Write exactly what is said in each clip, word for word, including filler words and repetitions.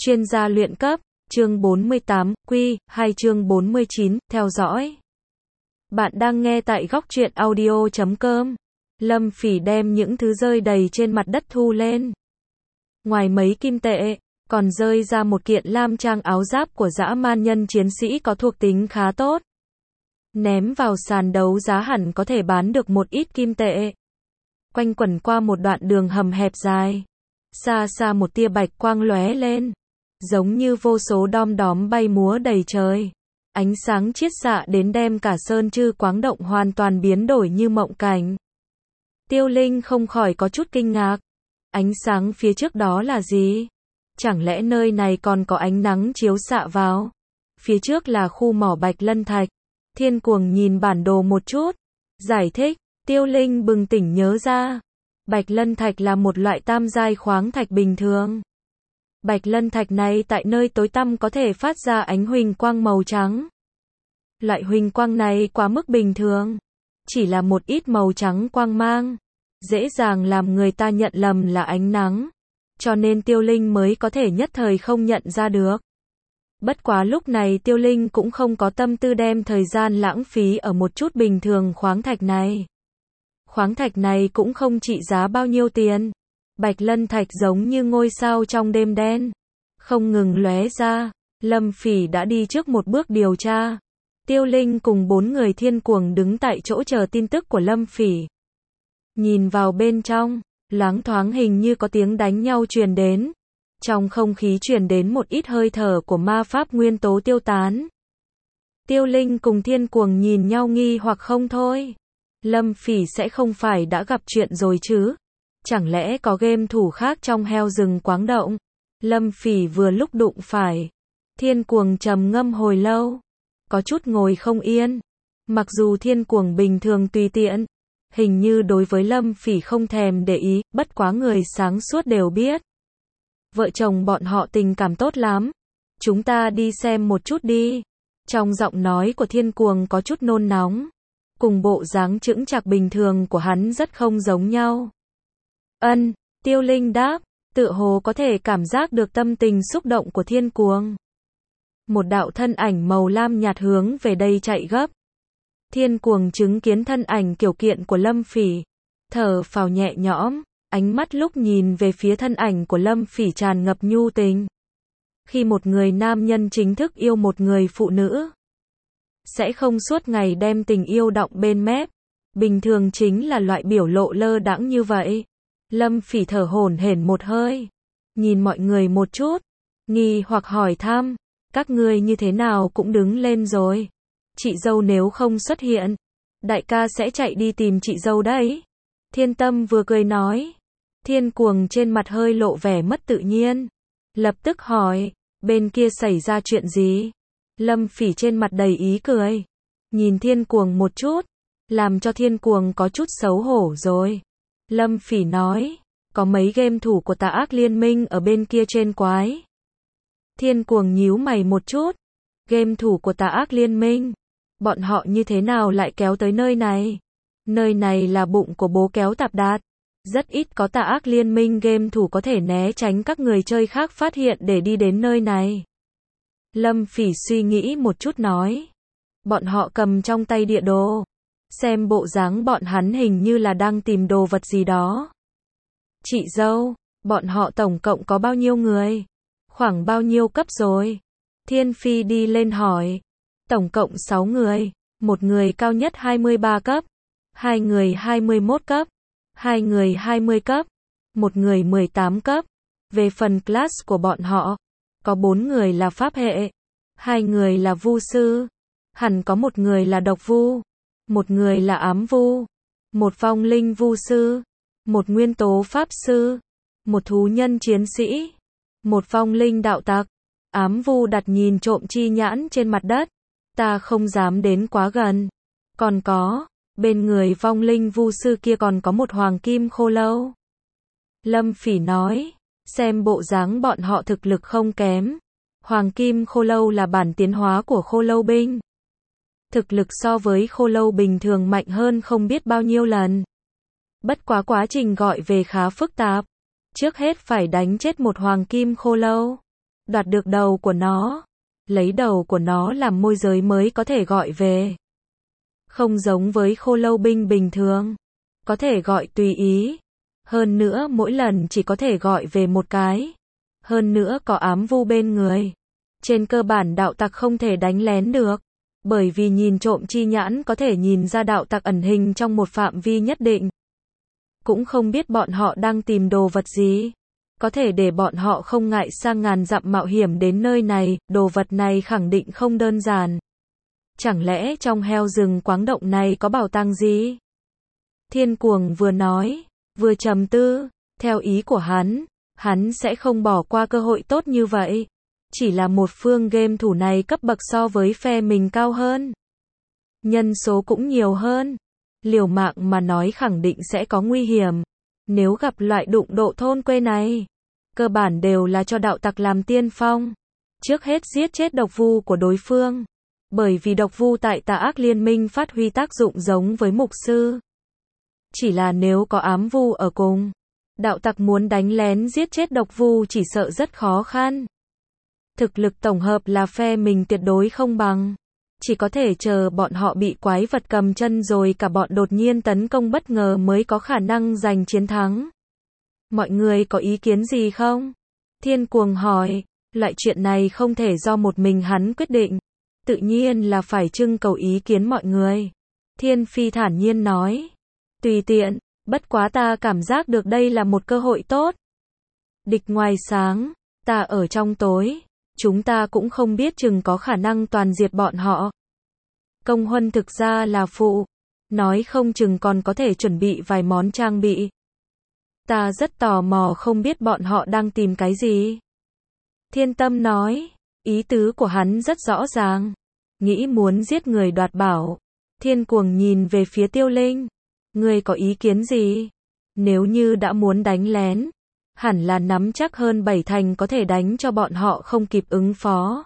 Chuyên gia luyện cấp, chương bốn mươi tám, Quy, hai chương bốn mươi chín, theo dõi. Bạn đang nghe tại góc truyện audio chấm com. Lâm Phỉ đem những thứ rơi đầy trên mặt đất thu lên. Ngoài mấy kim tệ, còn rơi ra một kiện lam trang áo giáp của dã man nhân chiến sĩ có thuộc tính khá tốt. Ném vào sàn đấu giá hẳn có thể bán được một ít kim tệ. Quanh quẩn qua một đoạn đường hầm hẹp dài. Xa xa một tia bạch quang lóe lên. Giống như vô số đom đóm bay múa đầy trời. Ánh sáng chiết xạ đến đem cả sơn trư quáng động hoàn toàn biến đổi như mộng cảnh. Tiêu Linh không khỏi có chút kinh ngạc. Ánh sáng phía trước đó là gì? Chẳng lẽ nơi này còn có ánh nắng chiếu xạ vào? Phía trước là khu mỏ Bạch Lân Thạch. Thiên Cuồng nhìn bản đồ một chút. Giải thích, Tiêu Linh bừng tỉnh nhớ ra. Bạch Lân Thạch là một loại tam giai khoáng thạch bình thường. Bạch Lân Thạch này tại nơi tối tăm có thể phát ra ánh huỳnh quang màu trắng. Loại huỳnh quang này quá mức bình thường. Chỉ là một ít màu trắng quang mang. Dễ dàng làm người ta nhận lầm là ánh nắng. Cho nên Tiêu Linh mới có thể nhất thời không nhận ra được. Bất quá lúc này Tiêu Linh cũng không có tâm tư đem thời gian lãng phí ở một chút bình thường khoáng thạch này. Khoáng thạch này cũng không trị giá bao nhiêu tiền. Bạch Lân Thạch giống như ngôi sao trong đêm đen. Không ngừng lóe ra. Lâm Phỉ đã đi trước một bước điều tra. Tiêu Linh cùng bốn người Thiên Cuồng đứng tại chỗ chờ tin tức của Lâm Phỉ. Nhìn vào bên trong, loáng thoáng hình như có tiếng đánh nhau truyền đến. Trong không khí truyền đến một ít hơi thở của ma pháp nguyên tố tiêu tán. Tiêu Linh cùng Thiên Cuồng nhìn nhau nghi hoặc không thôi. Lâm Phỉ sẽ không phải đã gặp chuyện rồi chứ? Chẳng lẽ có game thủ khác trong heo rừng quáng động? Lâm Phỉ vừa lúc đụng phải. Thiên Cuồng trầm ngâm hồi lâu. Có chút ngồi không yên. Mặc dù Thiên Cuồng bình thường tùy tiện. Hình như đối với Lâm Phỉ không thèm để ý. Bất quá người sáng suốt đều biết. Vợ chồng bọn họ tình cảm tốt lắm. Chúng ta đi xem một chút đi. Trong giọng nói của Thiên Cuồng có chút nôn nóng. Cùng bộ dáng chững chạc bình thường của hắn rất không giống nhau. Ân, Tiêu Linh đáp, tựa hồ có thể cảm giác được tâm tình xúc động của Thiên Cuồng. Một đạo thân ảnh màu lam nhạt hướng về đây chạy gấp. Thiên Cuồng chứng kiến thân ảnh kiểu kiện của Lâm Phỉ, thở phào nhẹ nhõm, ánh mắt lúc nhìn về phía thân ảnh của Lâm Phỉ tràn ngập nhu tình. Khi một người nam nhân chính thức yêu một người phụ nữ, sẽ không suốt ngày đem tình yêu đọng bên mép. Bình thường chính là loại biểu lộ lơ đãng như vậy. Lâm Phỉ thở hổn hển một hơi, nhìn mọi người một chút, nghi hoặc hỏi thăm, các ngươi như thế nào cũng đứng lên rồi. Chị dâu nếu không xuất hiện, đại ca sẽ chạy đi tìm chị dâu đấy. Thiên Tâm vừa cười nói. Thiên Cuồng trên mặt hơi lộ vẻ mất tự nhiên, lập tức hỏi, bên kia xảy ra chuyện gì? Lâm Phỉ trên mặt đầy ý cười, nhìn Thiên Cuồng một chút, làm cho Thiên Cuồng có chút xấu hổ rồi. Lâm Phỉ nói, có mấy game thủ của Tà Ác Liên Minh ở bên kia trên quái. Thiên Cuồng nhíu mày một chút, game thủ của Tà Ác Liên Minh, bọn họ như thế nào lại kéo tới nơi này? Nơi này là bụng của bố kéo Tạp Đạt, rất ít có Tà Ác Liên Minh game thủ có thể né tránh các người chơi khác phát hiện để đi đến nơi này. Lâm Phỉ suy nghĩ một chút nói, bọn họ cầm trong tay địa đồ. Xem bộ dáng bọn hắn hình như là đang tìm đồ vật gì đó. Chị dâu, bọn họ tổng cộng có bao nhiêu người? Khoảng bao nhiêu cấp rồi? Thiên Phi đi lên hỏi. Tổng cộng sáu người, một người cao nhất hai mươi ba cấp, hai người hai mươi mốt cấp, hai người hai mươi cấp, một người mười tám cấp. Về phần class của bọn họ, có bốn người là pháp hệ, hai người là vu sư, hẳn có một người là độc vu, một người là ám vu, một vong linh vu sư, một nguyên tố pháp sư, một thú nhân chiến sĩ, một vong linh đạo tặc. Ám vu đặt nhìn trộm chi nhãn trên mặt đất, ta không dám đến quá gần. Còn có, bên người vong linh vu sư kia còn có một hoàng kim khô lâu. Lâm Phỉ nói, xem bộ dáng bọn họ thực lực không kém. Hoàng kim khô lâu là bản tiến hóa của khô lâu binh. Thực lực so với khô lâu bình thường mạnh hơn không biết bao nhiêu lần. Bất quá quá trình gọi về khá phức tạp. Trước hết phải đánh chết một hoàng kim khô lâu. đoạt được đầu của nó, lấy đầu của nó làm môi giới mới có thể gọi về. Không giống với khô lâu binh bình thường, có thể gọi tùy ý. Hơn nữa mỗi lần chỉ có thể gọi về một cái. Hơn nữa có ám vu bên người. Trên cơ bản đạo tặc không thể đánh lén được. Bởi vì nhìn trộm chi nhãn có thể nhìn ra đạo tặc ẩn hình trong một phạm vi nhất định. Cũng không biết bọn họ đang tìm đồ vật gì. Có thể để bọn họ không ngại sang ngàn dặm mạo hiểm đến nơi này, đồ vật này khẳng định không đơn giản. Chẳng lẽ trong heo rừng quáng động này có bảo tàng gì? Thiên Cuồng vừa nói, vừa trầm tư, theo ý của hắn, hắn sẽ không bỏ qua cơ hội tốt như vậy. Chỉ là một phương game thủ này cấp bậc so với phe mình cao hơn. Nhân số cũng nhiều hơn. Liều mạng mà nói khẳng định sẽ có nguy hiểm. Nếu gặp loại đụng độ thôn quê này, cơ bản đều là cho đạo tặc làm tiên phong. Trước hết giết chết độc vu của đối phương. Bởi vì độc vu tại Tà Ác Liên Minh phát huy tác dụng giống với mục sư. Chỉ là nếu có ám vu ở cùng, đạo tặc muốn đánh lén giết chết độc vu chỉ sợ rất khó khăn. Thực lực tổng hợp là phe mình tuyệt đối không bằng. Chỉ có thể chờ bọn họ bị quái vật cầm chân rồi cả bọn đột nhiên tấn công bất ngờ mới có khả năng giành chiến thắng. Mọi người có ý kiến gì không? Thiên Cuồng hỏi. Loại chuyện này không thể do một mình hắn quyết định. Tự nhiên là phải trưng cầu ý kiến mọi người. Thiên Phi thản nhiên nói. Tùy tiện, bất quá ta cảm giác được đây là một cơ hội tốt. Địch ngoài sáng, ta ở trong tối. Chúng ta cũng không biết chừng có khả năng toàn diệt bọn họ. Công Huân thực ra là phụ. Nói không chừng còn có thể chuẩn bị vài món trang bị. Ta rất tò mò không biết bọn họ đang tìm cái gì. Thiên Tâm nói. Ý tứ của hắn rất rõ ràng. Nghĩ muốn giết người đoạt bảo. Thiên Cuồng nhìn về phía Tiêu Linh. Ngươi có ý kiến gì? Nếu như đã muốn đánh lén, hẳn là nắm chắc hơn bảy thành có thể đánh cho bọn họ không kịp ứng phó.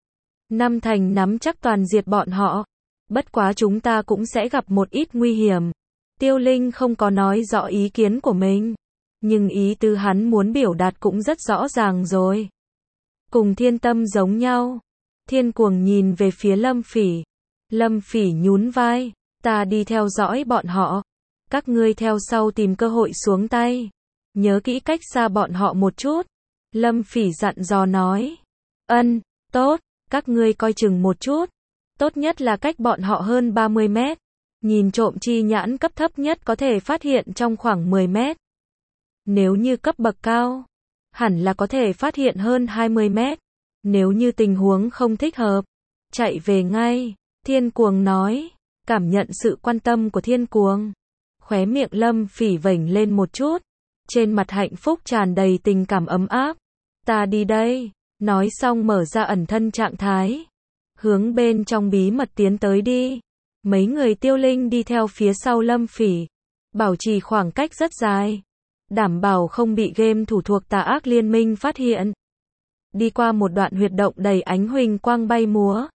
Năm thành nắm chắc toàn diệt bọn họ. Bất quá chúng ta cũng sẽ gặp một ít nguy hiểm. Tiêu Linh không có nói rõ ý kiến của mình. Nhưng ý tứ hắn muốn biểu đạt cũng rất rõ ràng rồi. Cùng Thiên Tâm giống nhau. Thiên Cuồng nhìn về phía Lâm Phỉ. Lâm Phỉ nhún vai. Ta đi theo dõi bọn họ. Các ngươi theo sau tìm cơ hội xuống tay. Nhớ kỹ cách xa bọn họ một chút. Lâm Phỉ dặn dò nói. Ân, tốt, các ngươi coi chừng một chút. Tốt nhất là cách bọn họ hơn ba mươi mét. Nhìn trộm chi nhãn cấp thấp nhất có thể phát hiện trong khoảng mười mét. Nếu như cấp bậc cao, hẳn là có thể phát hiện hơn hai mươi mét. Nếu như tình huống không thích hợp, chạy về ngay. Thiên Cuồng nói. Cảm nhận sự quan tâm của Thiên Cuồng. Khóe miệng Lâm Phỉ vểnh lên một chút. Trên mặt hạnh phúc tràn đầy tình cảm ấm áp. Ta đi đây. Nói xong mở ra ẩn thân trạng thái. Hướng bên trong bí mật tiến tới đi. Mấy người Tiêu Linh đi theo phía sau Lâm Phỉ. Bảo trì khoảng cách rất dài. Đảm bảo không bị game thủ thuộc Tà Ác Liên Minh phát hiện. Đi qua một đoạn huyệt động đầy ánh huỳnh quang bay múa.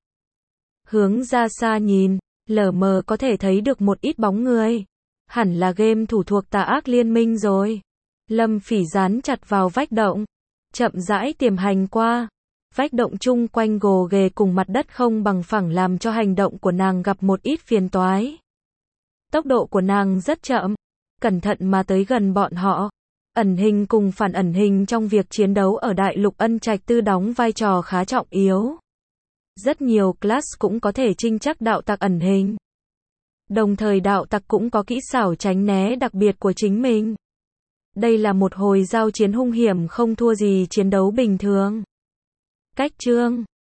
Hướng ra xa nhìn, lờ mờ có thể thấy được một ít bóng người. Hẳn là game thủ thuộc Tà Ác Liên Minh rồi. Lâm Phỉ dán chặt vào vách động. Chậm rãi tiềm hành qua. Vách động chung quanh gồ ghề cùng mặt đất không bằng phẳng làm cho hành động của nàng gặp một ít phiền toái. Tốc độ của nàng rất chậm. Cẩn thận mà tới gần bọn họ. Ẩn hình cùng phản ẩn hình trong việc chiến đấu ở Đại Lục Ân Trạch Tư đóng vai trò khá trọng yếu. Rất nhiều class cũng có thể trinh chắc đạo tặc ẩn hình. Đồng thời đạo tặc cũng có kỹ xảo tránh né đặc biệt của chính mình. Đây là một hồi giao chiến hung hiểm không thua gì chiến đấu bình thường. Cách chương